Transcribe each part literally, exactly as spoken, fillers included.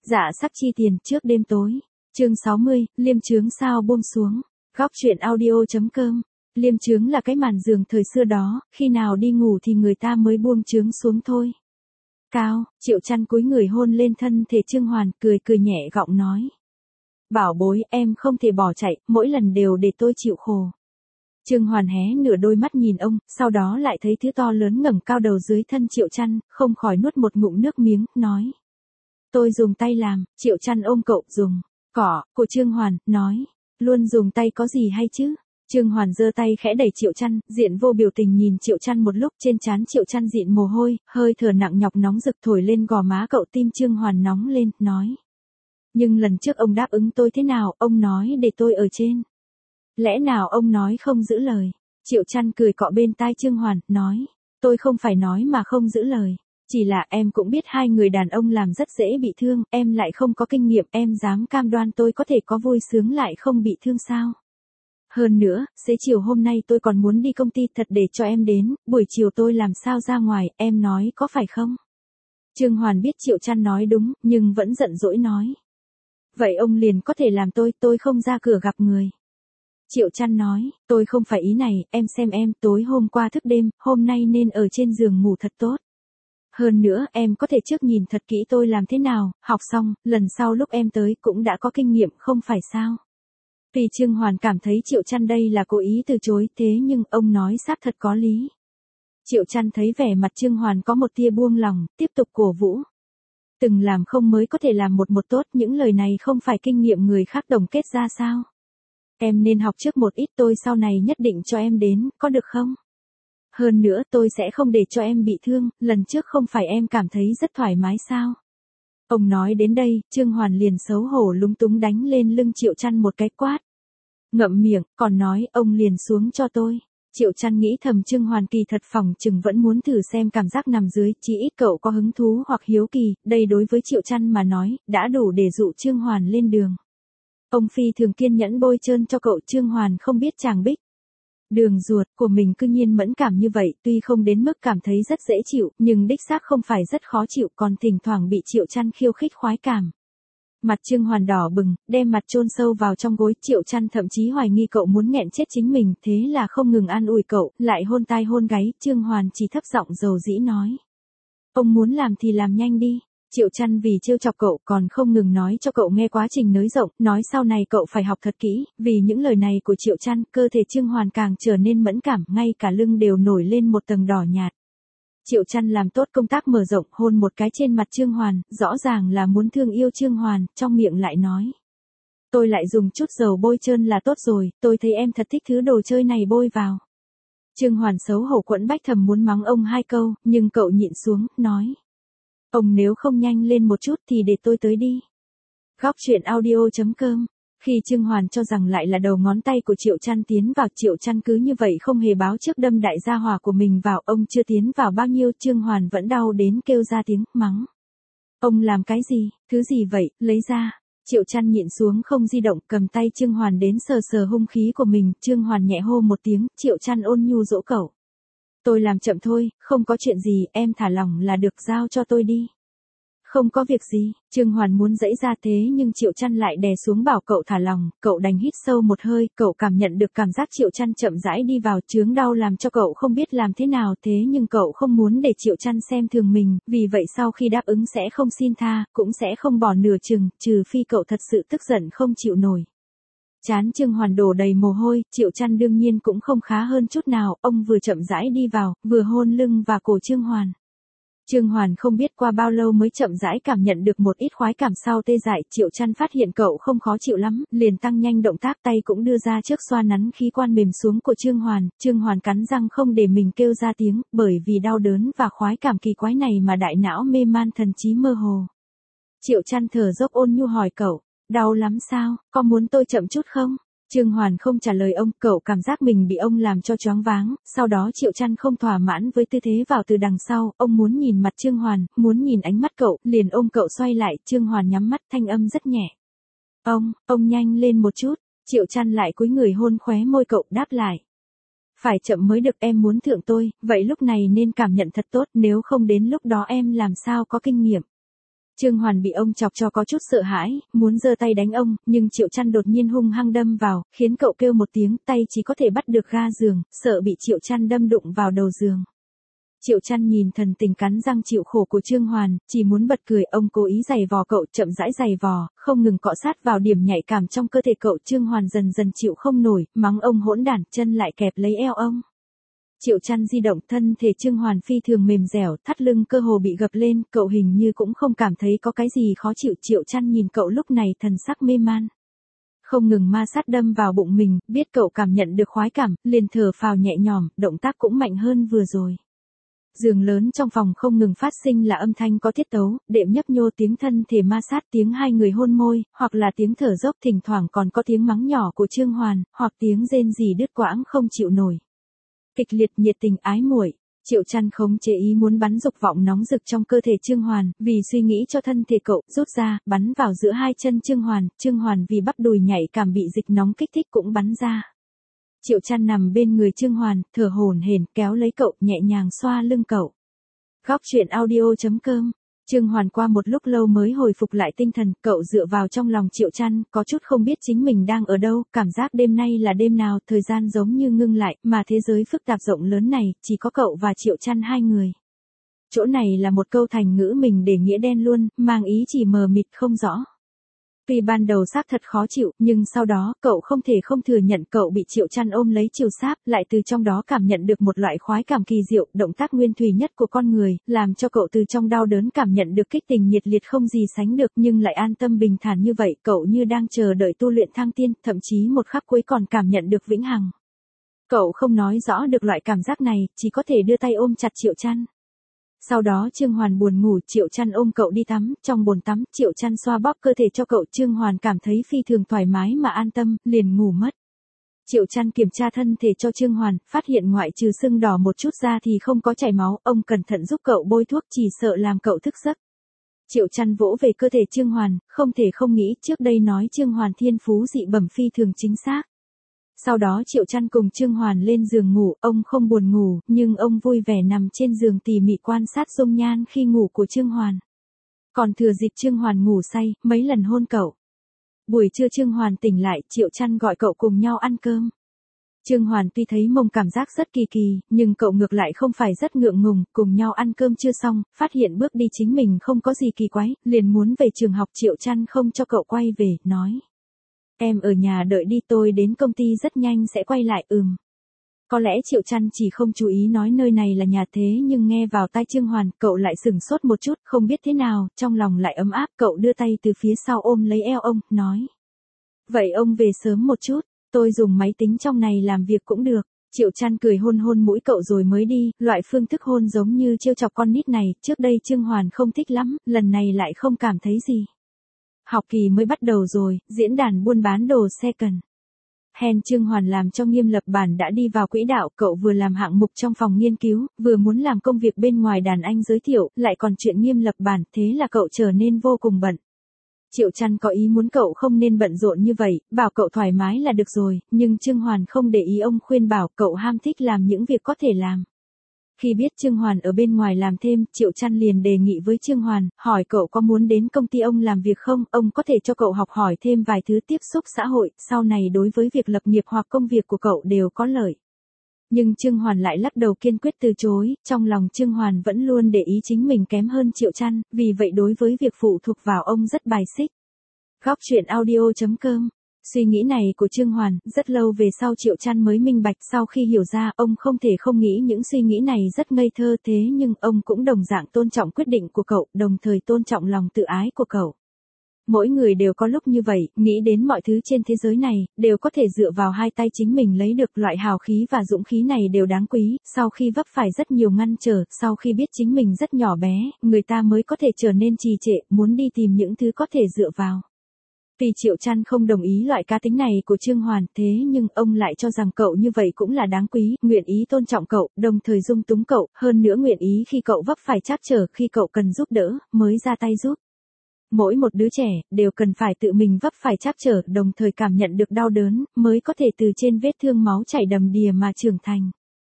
Dạ sắc chi tiền trước đêm tối. Chương sáu mươi, liêm chướng sao buông xuống. Góc truyện audio.com. Liêm chướng là cái màn giường thời xưa đó, khi nào đi ngủ thì người ta mới buông chướng xuống thôi. Cao, Triệu Chăn cúi người hôn lên thân thể Trương Hoàn, cười cười nhẹ giọng nói. Bảo bối, em không thể bỏ chạy, mỗi lần đều để tôi chịu khổ. Trương Hoàn hé nửa đôi mắt nhìn ông, sau đó lại thấy thứ to lớn ngẩng cao đầu dưới thân Triệu Chăn, không khỏi nuốt một ngụm nước miếng, nói. Tôi dùng tay làm. Triệu Chăn ôm cậu, dùng cỏ của Trương Hoàn, nói. Luôn dùng tay có gì hay chứ? Trương Hoàn giơ tay khẽ đẩy Triệu Chăn, diện vô biểu tình nhìn Triệu Chăn một lúc, trên trán Triệu Chăn dịn mồ hôi, hơi thở nặng nhọc nóng rực thổi lên gò má cậu, tim Trương Hoàn nóng lên, nói. Nhưng lần trước ông đáp ứng tôi thế nào, ông nói để tôi ở trên. Lẽ nào ông nói không giữ lời? Triệu Chăn cười cọ bên tai Trương Hoàn, nói. Tôi không phải nói mà không giữ lời. Chỉ là em cũng biết hai người đàn ông làm rất dễ bị thương, em lại không có kinh nghiệm, em dám cam đoan tôi có thể có vui sướng lại không bị thương sao? Hơn nữa, xế chiều hôm nay tôi còn muốn đi công ty thật để cho em đến, buổi chiều tôi làm sao ra ngoài, em nói có phải không? Trương Hoàn biết Triệu Chăn nói đúng, nhưng vẫn giận dỗi nói. Vậy ông liền có thể làm tôi, tôi không ra cửa gặp người. Triệu Chăn nói, tôi không phải ý này, em xem em, tối hôm qua thức đêm, hôm nay nên ở trên giường ngủ thật tốt. Hơn nữa, em có thể trước nhìn thật kỹ tôi làm thế nào, học xong, lần sau lúc em tới cũng đã có kinh nghiệm không phải sao. Vì Trương Hoàn cảm thấy Triệu Chăn đây là cố ý từ chối, thế nhưng ông nói xác thật có lý. Triệu Chăn thấy vẻ mặt Trương Hoàn có một tia buông lòng, tiếp tục cổ vũ. Từng làm không mới có thể làm một một tốt, những lời này không phải kinh nghiệm người khác tổng kết ra sao. Em nên học trước một ít, tôi sau này nhất định cho em đến, có được không? Hơn nữa tôi sẽ không để cho em bị thương, lần trước không phải em cảm thấy rất thoải mái sao? Ông nói đến đây, Trương Hoàn liền xấu hổ lúng túng đánh lên lưng Triệu Chăn một cái quát. Ngậm miệng, còn nói, ông liền xuống cho tôi. Triệu Chăn nghĩ thầm Trương Hoàn kỳ thật phỏng chừng vẫn muốn thử xem cảm giác nằm dưới, chỉ ít cậu có hứng thú hoặc hiếu kỳ, đây đối với Triệu Chăn mà nói, đã đủ để dụ Trương Hoàn lên đường. Ông phi thường kiên nhẫn bôi trơn cho cậu, Trương Hoàn không biết chàng bích. Đường ruột của mình cư nhiên mẫn cảm như vậy, tuy không đến mức cảm thấy rất dễ chịu, nhưng đích xác không phải rất khó chịu, còn thỉnh thoảng bị Triệu Chăn khiêu khích khoái cảm. Mặt Trương Hoàn đỏ bừng, đem mặt chôn sâu vào trong gối, Triệu Chăn thậm chí hoài nghi cậu muốn nghẹn chết chính mình, thế là không ngừng an ủi cậu, lại hôn tai hôn gáy, Trương Hoàn chỉ thấp giọng dầu dĩ nói. Ông muốn làm thì làm nhanh đi. Triệu Chăn vì trêu chọc cậu còn không ngừng nói cho cậu nghe quá trình nới rộng, nói sau này cậu phải học thật kỹ, vì những lời này của Triệu Chăn, cơ thể Trương Hoàn càng trở nên mẫn cảm, ngay cả lưng đều nổi lên một tầng đỏ nhạt. Triệu Chăn làm tốt công tác mở rộng, hôn một cái trên mặt Trương Hoàn, rõ ràng là muốn thương yêu Trương Hoàn, trong miệng lại nói. Tôi lại dùng chút dầu bôi trơn là tốt rồi, tôi thấy em thật thích thứ đồ chơi này bôi vào. Trương Hoàn xấu hổ quẫn bách thầm muốn mắng ông hai câu, nhưng cậu nhịn xuống, nói. Ông nếu không nhanh lên một chút thì để tôi tới đi. Góc truyện audio.com. Khi Trương Hoàn cho rằng lại là đầu ngón tay của Triệu Chăn tiến vào, Triệu Chăn cứ như vậy không hề báo trước đâm đại gia hỏa của mình vào, ông chưa tiến vào bao nhiêu, Trương Hoàn vẫn đau đến kêu ra tiếng, mắng. Ông làm cái gì, thứ gì vậy, lấy ra. Triệu Chăn nhịn xuống không di động, cầm tay Trương Hoàn đến sờ sờ hung khí của mình, Trương Hoàn nhẹ hô một tiếng, Triệu Chăn ôn nhu dỗ cậu. Tôi làm chậm thôi, không có chuyện gì, em thả lỏng là được, giao cho tôi đi. Không có việc gì, Trương Hoàn muốn giãy ra thế nhưng Triệu Chăn lại đè xuống bảo cậu thả lòng, cậu đành hít sâu một hơi, cậu cảm nhận được cảm giác Triệu Chăn chậm rãi đi vào, chướng đau làm cho cậu không biết làm thế nào, thế nhưng cậu không muốn để Triệu Chăn xem thường mình, vì vậy sau khi đáp ứng sẽ không xin tha, cũng sẽ không bỏ nửa chừng, trừ phi cậu thật sự tức giận không chịu nổi. Chán Trương Hoàn đổ đầy mồ hôi, Triệu Chăn đương nhiên cũng không khá hơn chút nào, ông vừa chậm rãi đi vào, vừa hôn lưng và cổ Trương Hoàn. Trương Hoàn không biết qua bao lâu mới chậm rãi cảm nhận được một ít khoái cảm sau tê dại, Triệu Chăn phát hiện cậu không khó chịu lắm, liền tăng nhanh động tác, tay cũng đưa ra trước xoa nắn khí quan mềm xuống của Trương Hoàn, Trương Hoàn cắn răng không để mình kêu ra tiếng, bởi vì đau đớn và khoái cảm kỳ quái này mà đại não mê man thần trí mơ hồ. Triệu Chăn thở dốc ôn nhu hỏi cậu, đau lắm sao, có muốn tôi chậm chút không? Trương Hoàn không trả lời ông, cậu cảm giác mình bị ông làm cho choáng váng, sau đó Triệu Chăn không thỏa mãn với tư thế vào từ đằng sau, ông muốn nhìn mặt Trương Hoàn, muốn nhìn ánh mắt cậu, liền ôm cậu xoay lại, Trương Hoàn nhắm mắt, thanh âm rất nhẹ. Ông, ông nhanh lên một chút, Triệu Chăn lại cúi người hôn khóe môi cậu, đáp lại. Phải chậm mới được, em muốn thượng tôi, vậy lúc này nên cảm nhận thật tốt, nếu không đến lúc đó em làm sao có kinh nghiệm. Trương Hoàn bị ông chọc cho có chút sợ hãi, muốn giơ tay đánh ông, nhưng Triệu Chăn đột nhiên hung hăng đâm vào, khiến cậu kêu một tiếng, tay chỉ có thể bắt được ga giường, sợ bị Triệu Chăn đâm đụng vào đầu giường. Triệu Chăn nhìn thần tình cắn răng chịu khổ của Trương Hoàn, chỉ muốn bật cười, ông cố ý giày vò cậu, chậm rãi giày vò, không ngừng cọ sát vào điểm nhạy cảm trong cơ thể cậu. Trương Hoàn dần dần chịu không nổi, mắng ông hỗn đản, chân lại kẹp lấy eo ông. Triệu Chăn di động, thân thể Trương Hoàn phi thường mềm dẻo, thắt lưng cơ hồ bị gập lên, cậu hình như cũng không cảm thấy có cái gì khó chịu. Triệu Chăn nhìn cậu lúc này thần sắc mê man, không ngừng ma sát đâm vào bụng mình, biết cậu cảm nhận được khoái cảm, liền thở phào nhẹ nhõm, động tác cũng mạnh hơn vừa rồi. Giường lớn trong phòng không ngừng phát sinh là âm thanh có tiết tấu, đệm nhấp nhô, tiếng thân thể ma sát, tiếng hai người hôn môi, hoặc là tiếng thở dốc, thỉnh thoảng còn có tiếng mắng nhỏ của Trương Hoàn, hoặc tiếng rên rỉ đứt quãng không chịu nổi. Kịch liệt, nhiệt tình, ái muội. Triệu Chăn khống chế ý muốn bắn dục vọng nóng rực trong cơ thể Trương Hoàn, vì suy nghĩ cho thân thể cậu, rút ra, bắn vào giữa hai chân Trương Hoàn. Trương Hoàn vì bắp đùi nhạy cảm bị dịch nóng kích thích cũng bắn ra. Triệu Chăn nằm bên người Trương Hoàn, thở hổn hển, kéo lấy cậu, nhẹ nhàng xoa lưng cậu. Góc truyện audio chấm com. Trương Hoàn qua một lúc lâu mới hồi phục lại tinh thần, cậu dựa vào trong lòng Triệu Chăn, có chút không biết chính mình đang ở đâu, cảm giác đêm nay là đêm nào, thời gian giống như ngưng lại, mà thế giới phức tạp rộng lớn này, chỉ có cậu và Triệu Chăn hai người. Chỗ này là một câu thành ngữ mình để nghĩa đen luôn, mang ý chỉ mờ mịt không rõ. Tuy ban đầu xác thật khó chịu, nhưng sau đó, cậu không thể không thừa nhận cậu bị Triệu Chăn ôm lấy chiều sáp, lại từ trong đó cảm nhận được một loại khoái cảm kỳ diệu, động tác nguyên thủy nhất của con người, làm cho cậu từ trong đau đớn cảm nhận được kích tình nhiệt liệt không gì sánh được, nhưng lại an tâm bình thản như vậy, cậu như đang chờ đợi tu luyện thăng tiên, thậm chí một khắc cuối còn cảm nhận được vĩnh hằng. Cậu không nói rõ được loại cảm giác này, chỉ có thể đưa tay ôm chặt Triệu Chăn. Sau đó Trương Hoàn buồn ngủ, Triệu Chăn ôm cậu đi tắm, trong bồn tắm, Triệu Chăn xoa bóp cơ thể cho cậu, Trương Hoàn cảm thấy phi thường thoải mái mà an tâm, liền ngủ mất. Triệu Chăn kiểm tra thân thể cho Trương Hoàn, phát hiện ngoại trừ sưng đỏ một chút ra thì không có chảy máu, ông cẩn thận giúp cậu bôi thuốc, chỉ sợ làm cậu thức giấc. Triệu Chăn vỗ về cơ thể Trương Hoàn, không thể không nghĩ, trước đây nói Trương Hoàn thiên phú dị bẩm phi thường chính xác. Sau đó Triệu Chăn cùng Trương Hoàn lên giường ngủ, ông không buồn ngủ, nhưng ông vui vẻ nằm trên giường tỉ mỉ quan sát dung nhan khi ngủ của Trương Hoàn. Còn thừa dịp Trương Hoàn ngủ say, mấy lần hôn cậu. Buổi trưa Trương Hoàn tỉnh lại, Triệu Chăn gọi cậu cùng nhau ăn cơm. Trương Hoàn tuy thấy mông cảm giác rất kỳ kỳ, nhưng cậu ngược lại không phải rất ngượng ngùng, cùng nhau ăn cơm chưa xong, phát hiện bước đi chính mình không có gì kỳ quái, liền muốn về trường học. Triệu Chăn không cho cậu quay về, nói. Em ở nhà đợi đi, tôi đến công ty rất nhanh sẽ quay lại. Ừm. Có lẽ Triệu Chăn chỉ không chú ý nói nơi này là nhà, thế nhưng nghe vào tai Trương Hoàn, cậu lại sửng sốt một chút, không biết thế nào, trong lòng lại ấm áp, cậu đưa tay từ phía sau ôm lấy eo ông, nói. Vậy ông về sớm một chút, tôi dùng máy tính trong này làm việc cũng được. Triệu Chăn cười hôn hôn mũi cậu rồi mới đi, loại phương thức hôn giống như trêu chọc con nít này, trước đây Trương Hoàn không thích lắm, lần này lại không cảm thấy gì. Học kỳ mới bắt đầu rồi, diễn đàn buôn bán đồ second hand Trương Hoàn làm cho Nghiêm Lập Bản đã đi vào quỹ đạo, cậu vừa làm hạng mục trong phòng nghiên cứu, vừa muốn làm công việc bên ngoài đàn anh giới thiệu, lại còn chuyện Nghiêm Lập Bản, thế là cậu trở nên vô cùng bận. Triệu Chăn có ý muốn cậu không nên bận rộn như vậy, bảo cậu thoải mái là được rồi, nhưng Trương Hoàn không để ý, ông khuyên bảo cậu ham thích làm những việc có thể làm. Khi biết Trương Hoàn ở bên ngoài làm thêm, Triệu Chăn liền đề nghị với Trương Hoàn, hỏi cậu có muốn đến công ty ông làm việc không, ông có thể cho cậu học hỏi thêm vài thứ tiếp xúc xã hội, sau này đối với việc lập nghiệp hoặc công việc của cậu đều có lợi. Nhưng Trương Hoàn lại lắc đầu kiên quyết từ chối, trong lòng Trương Hoàn vẫn luôn để ý chính mình kém hơn Triệu Chăn, vì vậy đối với việc phụ thuộc vào ông rất bài xích. Góc truyện audio chấm com. Suy nghĩ này của Trương Hoàn, rất lâu về sau Triệu Chăn mới minh bạch, sau khi hiểu ra, ông không thể không nghĩ những suy nghĩ này rất ngây thơ, thế nhưng ông cũng đồng dạng tôn trọng quyết định của cậu, đồng thời tôn trọng lòng tự ái của cậu. Mỗi người đều có lúc như vậy, nghĩ đến mọi thứ trên thế giới này, đều có thể dựa vào hai tay chính mình lấy được, loại hào khí và dũng khí này đều đáng quý, sau khi vấp phải rất nhiều ngăn trở, sau khi biết chính mình rất nhỏ bé, người ta mới có thể trở nên trì trệ, muốn đi tìm những thứ có thể dựa vào. Vì Triệu Chăn không đồng ý loại cá tính này của Trương Hoàn, thế nhưng ông lại cho rằng cậu như vậy cũng là đáng quý, nguyện ý tôn trọng cậu, đồng thời dung túng cậu, hơn nữa nguyện ý khi cậu vấp phải trắc trở, khi cậu cần giúp đỡ, mới ra tay giúp. Mỗi một đứa trẻ, đều cần phải tự mình vấp phải trắc trở, đồng thời cảm nhận được đau đớn, mới có thể từ trên vết thương máu chảy đầm đìa mà trưởng thành.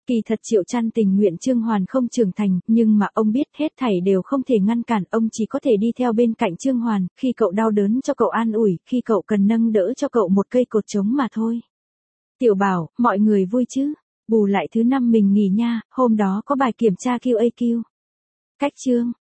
Kỳ thật Triệu Trăn tình nguyện Trương Hoàn không trưởng thành, nhưng mà ông biết hết thảy đều không thể ngăn cản, ông chỉ có thể đi theo bên cạnh Trương Hoàn, khi cậu đau đớn cho cậu an ủi, khi cậu cần nâng đỡ cho cậu một cây cột trống mà thôi. Tiểu Bảo, mọi người vui chứ? Bù lại thứ năm mình nghỉ nha, hôm đó có bài kiểm tra quy a quy. Cách chương